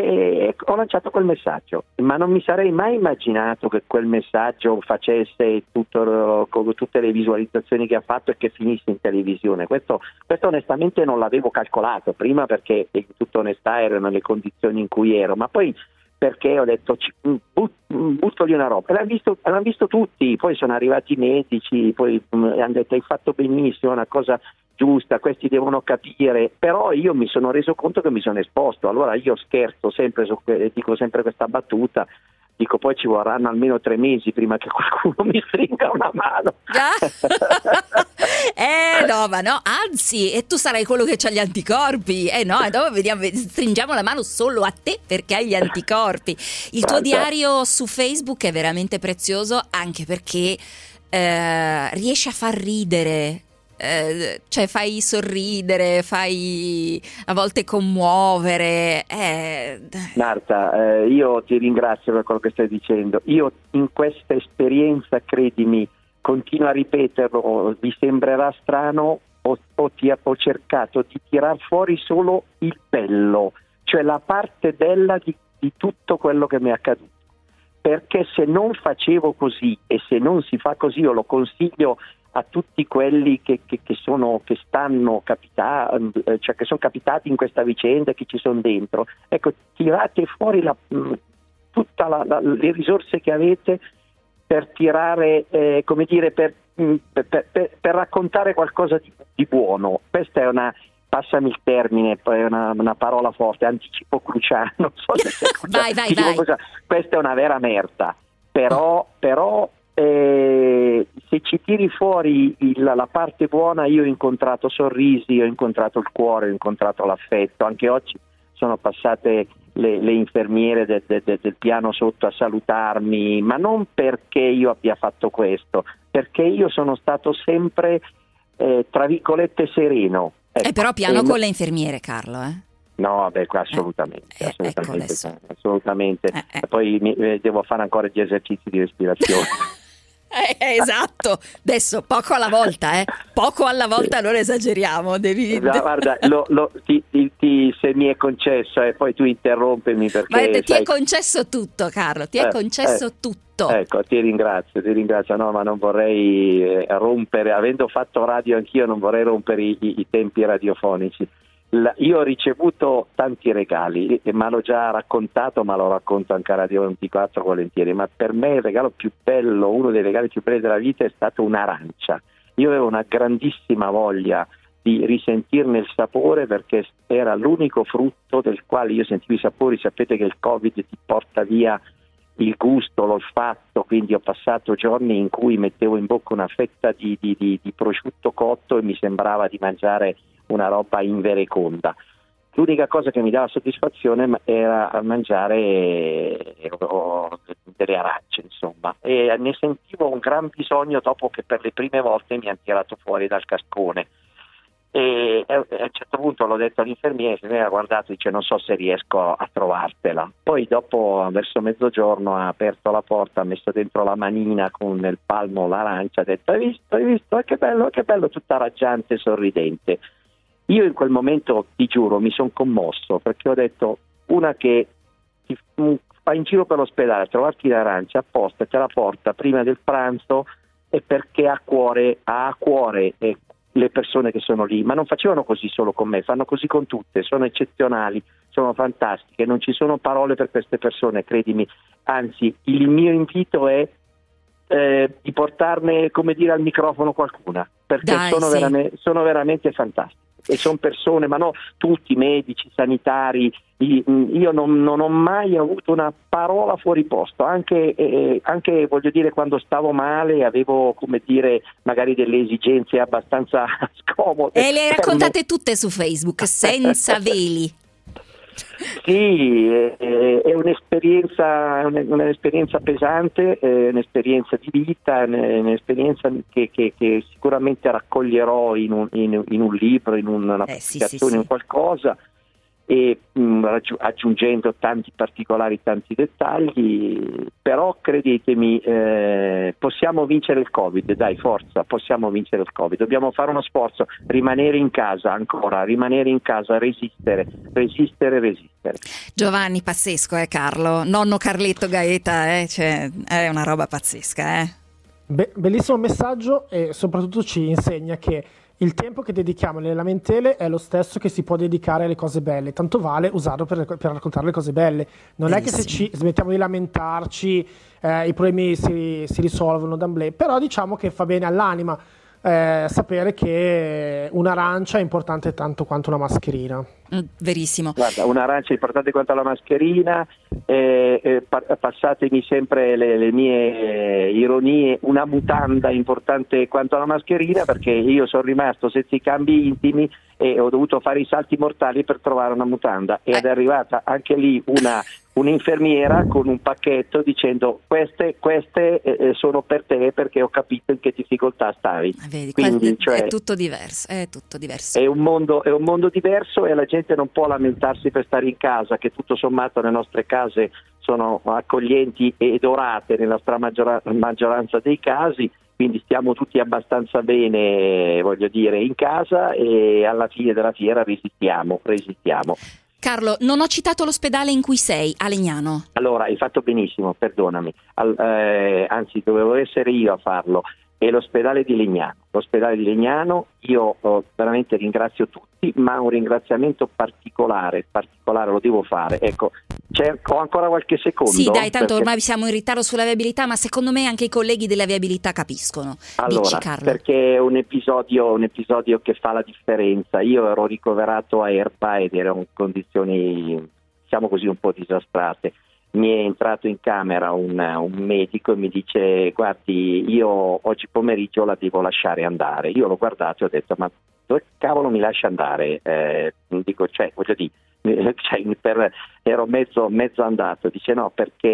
E ho lanciato quel messaggio, ma non mi sarei mai immaginato che quel messaggio facesse tutto, con tutte le visualizzazioni che ha fatto e che finisse in televisione. Questo, questo onestamente non l'avevo calcolato prima, perché in tutta onestà erano le condizioni in cui ero, ma poi perché ho detto ci, but, butto lì una roba, e l'hanno visto, l'hanno visto tutti, poi sono arrivati i medici, poi mh, hanno detto hai fatto benissimo, è una cosa giusta, questi devono capire, però io mi sono reso conto che mi sono esposto, allora io scherzo sempre, su, dico sempre questa battuta, dico poi ci vorranno almeno tre mesi prima che qualcuno mi stringa una mano. eh no, ma no, anzi, e tu sarai quello che c'ha gli anticorpi, eh no, e dopo vediamo, stringiamo la mano solo a te perché hai gli anticorpi. Il tuo diario su Facebook è veramente prezioso, anche perché eh, riesce a far ridere. Eh, cioè fai sorridere, fai a volte commuovere. eh. Marta, eh, io ti ringrazio per quello che stai dicendo. Io in questa esperienza, credimi, continuo a ripeterlo, vi sembrerà strano, ho, ho, ti, ho cercato di tirar fuori solo il bello, cioè la parte bella di, di tutto quello che mi è accaduto, perché se non facevo così, e se non si fa così, io lo consiglio a tutti quelli che, che, che sono che stanno capitando, cioè che sono capitati in questa vicenda, che ci sono dentro, ecco, tirate fuori la, tutte le risorse che avete per tirare, eh, come dire, per, per, per, per raccontare qualcosa di, di buono. Questa è una, passami il termine, è una, una parola forte, anticipo cruciano, non so se è cruciano, vai, vai, vai. Cosa, questa è una vera merda, però, però Eh, se ci tiri fuori il, la parte buona, io ho incontrato sorrisi, ho incontrato il cuore, ho incontrato l'affetto. Anche oggi sono passate le, le infermiere de, de, de, del piano sotto a salutarmi, ma non perché io abbia fatto questo, perché io sono stato sempre eh, tra virgolette sereno. Ecco, eh, però piano e con no, le infermiere, Carlo, eh? No, vabbè, assolutamente, eh, assolutamente, ecco assolutamente. Eh, eh. Poi mi, eh, devo fare ancora gli esercizi di respirazione. Eh, esatto, adesso poco alla volta, eh? Poco alla volta, non esageriamo. Devi... No, guarda, lo, lo, ti, ti, ti, se mi è concesso, e eh, poi tu interrompimi perché Ma ti sai... è concesso tutto, Carlo, ti è eh, concesso eh, tutto. Ecco, ti ringrazio, ti ringrazio, no, ma non vorrei eh, rompere, avendo fatto radio anch'io, non vorrei rompere i, i, i tempi radiofonici. La, io ho ricevuto tanti regali, ma l'ho già raccontato, ma lo racconto anche a Radio ventiquattro volentieri, ma per me il regalo più bello, uno dei regali più belli della vita è stato un'arancia. Io avevo una grandissima voglia di risentirne il sapore, perché era l'unico frutto del quale io sentivo i sapori. Sapete che il Covid ti porta via il gusto, l'olfatto, quindi ho passato giorni in cui mettevo in bocca una fetta di, di, di, di prosciutto cotto e mi sembrava di mangiare una roba invereconda. L'unica cosa che mi dava soddisfazione era mangiare delle arance, insomma, e ne sentivo un gran bisogno dopo che per le prime volte mi hanno tirato fuori dal cascone. E a un certo punto l'ho detto all'infermiere, mi ha guardato e dice non so se riesco a trovartela. Poi dopo, verso mezzogiorno, ha aperto la porta, ha messo dentro la manina con nel palmo l'arancia, ha detto hai visto, hai visto, che bello, che bello, tutta raggiante e sorridente. Io in quel momento, ti giuro, mi sono commosso, perché ho detto, una che ti fa in giro per l'ospedale a trovarti l'arancia apposta, te la porta prima del pranzo, e perché ha cuore, ha a cuore eh, le persone che sono lì, ma non facevano così solo con me, fanno così con tutte, sono eccezionali, sono fantastiche, non ci sono parole per queste persone, credimi, anzi il mio invito è eh, di portarne, come dire, al microfono qualcuna, perché Dai, sono, sì. veramente, sono veramente fantastiche. E sono persone, ma no, tutti medici, sanitari, io non, non ho mai avuto una parola fuori posto, anche, eh, anche voglio dire quando stavo male avevo, come dire, magari delle esigenze abbastanza scomode. E le hai raccontate tutte su Facebook, senza veli. Sì, è, è un'esperienza, un'esperienza pesante, è un'esperienza di vita, è un'esperienza che, che, che sicuramente raccoglierò in un, in, in un libro, in una eh, sì, pubblicazione, sì, in sì. qualcosa, e mh, aggiungendo tanti particolari, tanti dettagli, però credetemi, eh, possiamo vincere il Covid, dai, forza, possiamo vincere il Covid, dobbiamo fare uno sforzo, rimanere in casa ancora, rimanere in casa, resistere, resistere, resistere. Giovanni, pazzesco, eh Carlo, nonno Carletto Gaeta, eh? Cioè, è una roba pazzesca, eh. Be- bellissimo messaggio, e soprattutto ci insegna che Il tempo che dedichiamo alle lamentele è lo stesso che si può dedicare alle cose belle, tanto vale usarlo per, per raccontare le cose belle. Non Bellissimo. È che se ci smettiamo di lamentarci eh, i problemi si, si risolvono d'amblè, però diciamo che fa bene all'anima eh, sapere che un'arancia è importante tanto quanto una mascherina. Mm, verissimo. Guarda, un'arancia è importante quanto la mascherina, eh, eh, pa- passatemi sempre le, le mie ironie, una mutanda importante quanto la mascherina, perché io sono rimasto senza i cambi intimi e ho dovuto fare i salti mortali per trovare una mutanda ed è arrivata anche lì una un'infermiera con un pacchetto dicendo queste, queste eh, sono per te perché ho capito in che difficoltà stavi. Vedi, Quindi, è, cioè, è tutto diverso, è tutto diverso. È un mondo, è un mondo diverso e la gente non può lamentarsi per stare in casa, che tutto sommato le nostre case sono accoglienti e dorate nella stra maggioranza dei casi, quindi stiamo tutti abbastanza bene, voglio dire, in casa e alla fine della fiera resistiamo, resistiamo. Carlo, non ho citato l'ospedale in cui sei, a Legnano. Allora, hai fatto benissimo, perdonami, Al, eh, anzi dovevo essere io a farlo, è l'ospedale di Legnano. L'ospedale di Legnano, io oh, veramente ringrazio tutti, ma un ringraziamento particolare, particolare lo devo fare. Ecco, cerco, ho ancora qualche secondo. Sì, dai, tanto perché... ormai siamo in ritardo sulla viabilità, ma secondo me anche i colleghi della viabilità capiscono. Allora, Dici, Carlo. perché è un episodio, un episodio che fa la differenza. Io ero ricoverato a Erba ed ero in condizioni, diciamo così, un po' disastrate. Mi è entrato in camera un, un medico e mi dice: guardi, io oggi pomeriggio la devo lasciare andare. Io l'ho guardato e ho detto: ma dove cavolo mi lascia andare? Eh, dico, cioè, voglio dire, cioè, per, ero mezzo, mezzo andato. Dice: no, perché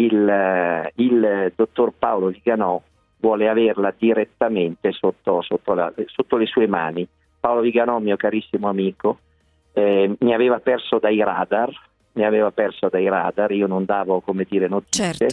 il, il dottor Paolo Viganò vuole averla direttamente sotto, sotto, la, sotto le sue mani. Paolo Viganò, mio carissimo amico, eh, mi aveva perso dai radar. mi aveva perso dai radar, io non davo, come dire, notizie. Certo.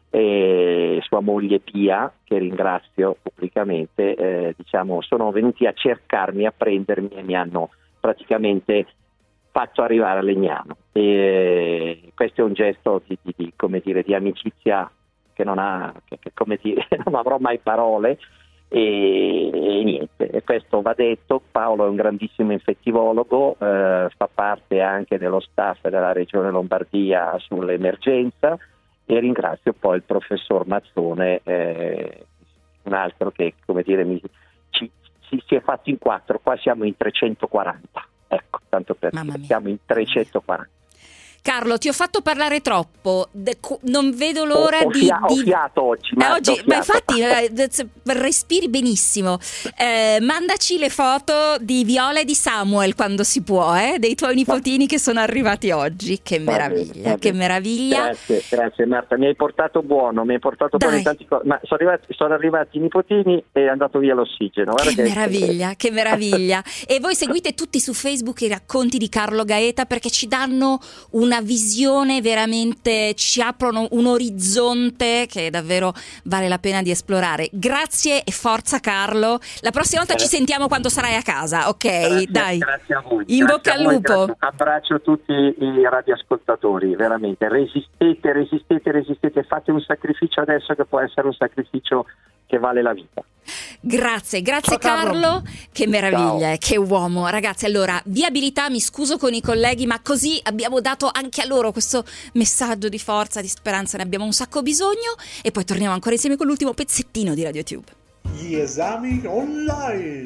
E sua moglie Pia, che ringrazio pubblicamente, eh, diciamo, sono venuti a cercarmi, a prendermi e mi hanno praticamente fatto arrivare a Legnano. E questo è un gesto di, di, di, come dire, di amicizia che non ha, che, che, come dire, non avrò mai parole. E, e niente, e questo va detto. Paolo è un grandissimo infettivologo, eh, fa parte anche dello staff della Regione Lombardia sull'emergenza, e ringrazio poi il professor Mazzone, eh, un altro che, come dire, mi, ci, ci si è fatto in quattro, qua siamo in trecentoquaranta, ecco, tanto per dire, siamo in trecentoquaranta. Carlo, ti ho fatto parlare troppo, De- non vedo l'ora ho, ho di, fia- di... Ho fiato oggi, eh, oggi fiato. Ma infatti eh, respiri benissimo. Eh, mandaci le foto di Viola e di Samuel quando si può, eh, dei tuoi nipotini che sono arrivati oggi. Che meraviglia, vabbè, che meraviglia. Grazie, grazie Marta, mi hai portato buono, mi hai portato buoni tanti cose, ma sono arrivati, sono arrivati i nipotini e è andato via l'ossigeno. Guarda che, che meraviglia, che meraviglia. E voi seguite tutti su Facebook i racconti di Carlo Gaeta, perché ci danno un una visione veramente, ci aprono un orizzonte che davvero vale la pena di esplorare. Grazie e forza Carlo. La prossima volta ci sentiamo quando sarai a casa, ok? Grazie, dai. Grazie a voi. In grazie bocca al voi, lupo. Grazie. Abbraccio tutti i radioascoltatori, veramente. Resistete, resistete, resistete. Fate un sacrificio adesso che può essere un sacrificio che vale la vita. Grazie, grazie Ciao, Carlo. Carlo. Che meraviglia, che uomo. Ragazzi, allora, viabilità, mi scuso con i colleghi, ma così abbiamo dato anche a loro questo messaggio di forza, di speranza, ne abbiamo un sacco bisogno, e poi torniamo ancora insieme con l'ultimo pezzettino di RadioTube. Gli esami online.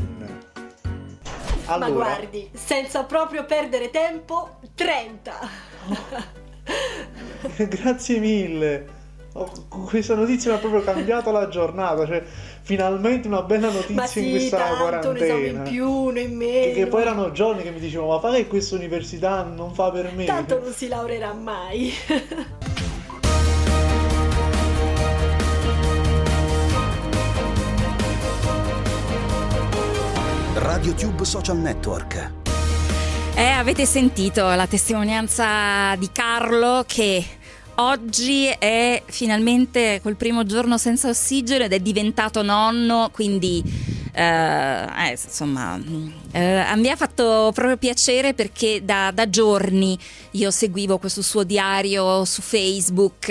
Allora. Ma guardi, senza proprio perdere tempo, trenta. Grazie mille. Oh, questa notizia mi ha proprio cambiato la giornata, cioè finalmente una bella notizia. Ma sì, in questa tanto, quarantena. un esame in più, uno in meno. Che, che poi erano giorni che mi dicevano: ma fa che questa università non fa per me? Tanto non si laureerà mai. RadioTube Social Network. Eh, avete sentito la testimonianza di Carlo, che oggi è finalmente quel primo giorno senza ossigeno ed è diventato nonno, quindi eh, insomma eh, mi ha fatto proprio piacere perché da, da giorni io seguivo questo suo diario su Facebook,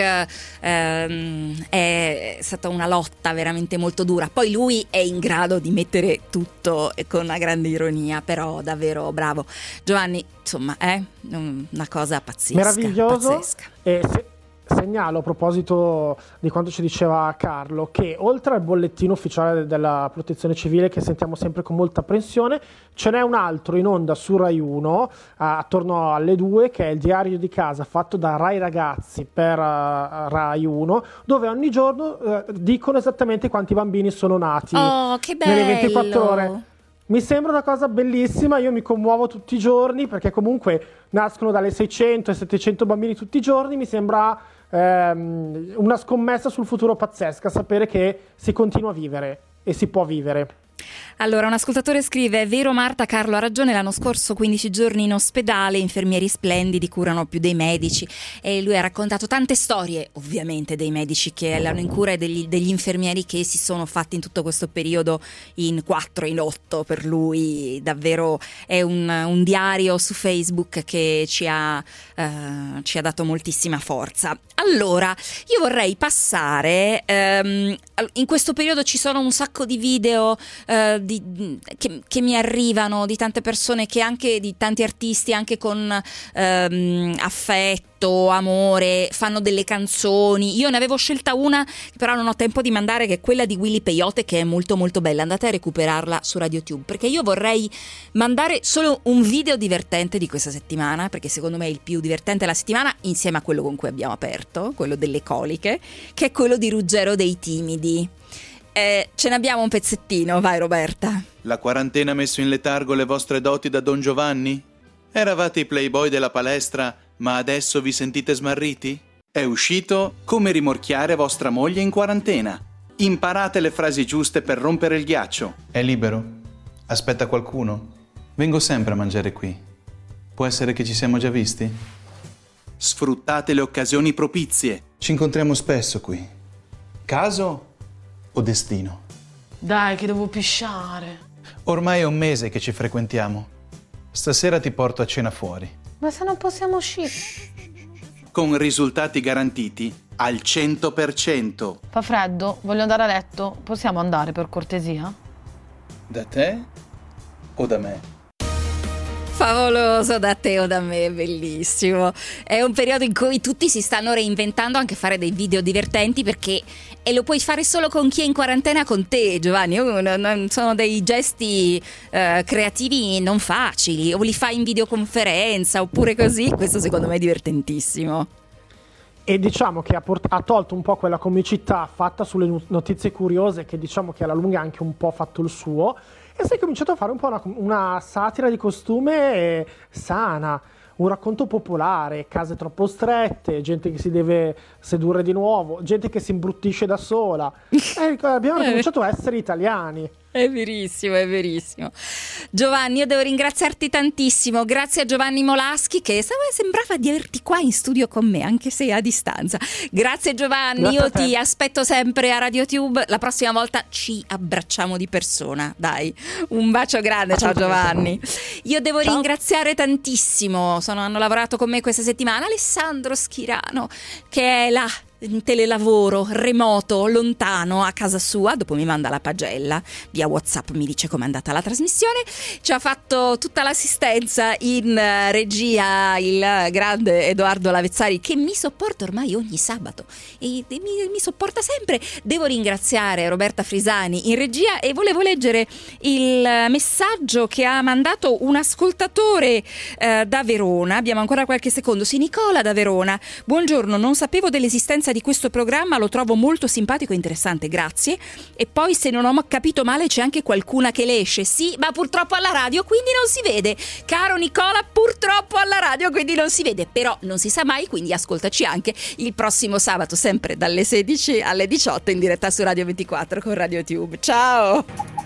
ehm, è stata una lotta veramente molto dura. Poi lui è in grado di mettere tutto con una grande ironia, però davvero bravo Giovanni, insomma è una cosa pazzesca, meraviglioso. Pazzesca. E se, segnalo a proposito di quanto ci diceva Carlo che oltre al bollettino ufficiale della Protezione Civile che sentiamo sempre con molta apprensione, ce n'è un altro in onda su Rai uno attorno alle due, che è il diario di casa fatto da Rai Ragazzi per uh, Rai uno, dove ogni giorno uh, dicono esattamente quanti bambini sono nati oh, che bello. nelle ventiquattro ore. Mi sembra una cosa bellissima, io mi commuovo tutti i giorni perché comunque nascono dalle seicento ai settecento bambini tutti i giorni, mi sembra ehm, una scommessa sul futuro pazzesca, sapere che si continua a vivere e si può vivere. Allora, un ascoltatore scrive: è vero Marta, Carlo ha ragione, l'anno scorso quindici giorni in ospedale, infermieri splendidi curano più dei medici, e lui ha raccontato tante storie ovviamente dei medici che l'hanno in cura e degli, degli infermieri che si sono fatti in tutto questo periodo in quattro, in otto. Per lui davvero è un, un diario su Facebook che ci ha, eh, ci ha dato moltissima forza. Allora, io vorrei passare, ehm, in questo periodo ci sono un sacco di video Uh, di, che, che mi arrivano di tante persone, che anche di tanti artisti, anche con um, affetto, amore, fanno delle canzoni. Io ne avevo scelta una, però non ho tempo di mandare, che è quella di Willy Peyote, che è molto molto bella. Andate a recuperarla su RadioTube, perché io vorrei mandare solo un video divertente di questa settimana, perché secondo me è il più divertente della settimana, insieme a quello con cui abbiamo aperto, quello delle coliche, che è quello di Ruggero dei Timidi. Eh, ce ne abbiamo un pezzettino, vai Roberta. La quarantena ha messo in letargo le vostre doti da Don Giovanni? Eravate i playboy della palestra, ma adesso vi sentite smarriti? È uscito Come rimorchiare vostra moglie in quarantena. Imparate le frasi giuste per rompere il ghiaccio. È libero? Aspetta qualcuno? Vengo sempre a mangiare qui. Può essere che ci siamo già visti? Sfruttate le occasioni propizie. Ci incontriamo spesso qui. Caso o destino? Dai, che devo pisciare. Ormai è un mese che ci frequentiamo. Stasera ti porto a cena fuori. Ma se non possiamo uscire? Con risultati garantiti al cento per cento. Fa freddo, voglio andare a letto. Possiamo andare per cortesia? Da te o da me? Favoloso, da te o da me, bellissimo. È un periodo in cui tutti si stanno reinventando, anche fare dei video divertenti, perché e lo puoi fare solo con chi è in quarantena con te, Giovanni. Sono dei gesti eh, creativi non facili, o li fai in videoconferenza oppure così. Questo secondo me è divertentissimo. E diciamo che ha, port- ha tolto un po' quella comicità fatta sulle notizie curiose, che diciamo che alla lunga ha anche un po' fatto il suo, e si è cominciato a fare un po' una, una satira di costume sana, un racconto popolare, case troppo strette, gente che si deve sedurre di nuovo, gente che si imbruttisce da sola. E abbiamo cominciato a essere italiani. È verissimo, è verissimo. Giovanni, io devo ringraziarti tantissimo. Grazie a Giovanni Molaschi, che sembrava di averti qua in studio con me, anche se a distanza. Grazie Giovanni, Grazie io ti aspetto sempre a RadioTube. La prossima volta ci abbracciamo di persona, dai. Un bacio grande, ciao Giovanni. Io devo ciao. ringraziare tantissimo, sono, hanno lavorato con me questa settimana, Alessandro Schirano, che è là in telelavoro, remoto, lontano, a casa sua. Dopo mi manda la pagella via WhatsApp, mi dice com'è andata la trasmissione. Ci ha fatto tutta l'assistenza in regia il grande Edoardo Lavezzari, che mi sopporta ormai ogni sabato e mi, mi sopporta sempre. Devo ringraziare Roberta Frisani in regia, e volevo leggere il messaggio che ha mandato un ascoltatore eh, da Verona. Abbiamo ancora qualche secondo. Sì, Nicola da Verona. Buongiorno, non sapevo dell'esistenza di questo programma, lo trovo molto simpatico e interessante, grazie. E poi, se non ho capito male, c'è anche qualcuna che le esce. Sì, ma purtroppo alla radio, quindi non si vede. Caro Nicola, purtroppo alla radio, quindi non si vede. Però non si sa mai, quindi ascoltaci anche il prossimo sabato, sempre dalle sedici alle diciotto, in diretta su Radio ventiquattro con RadioTube. Ciao!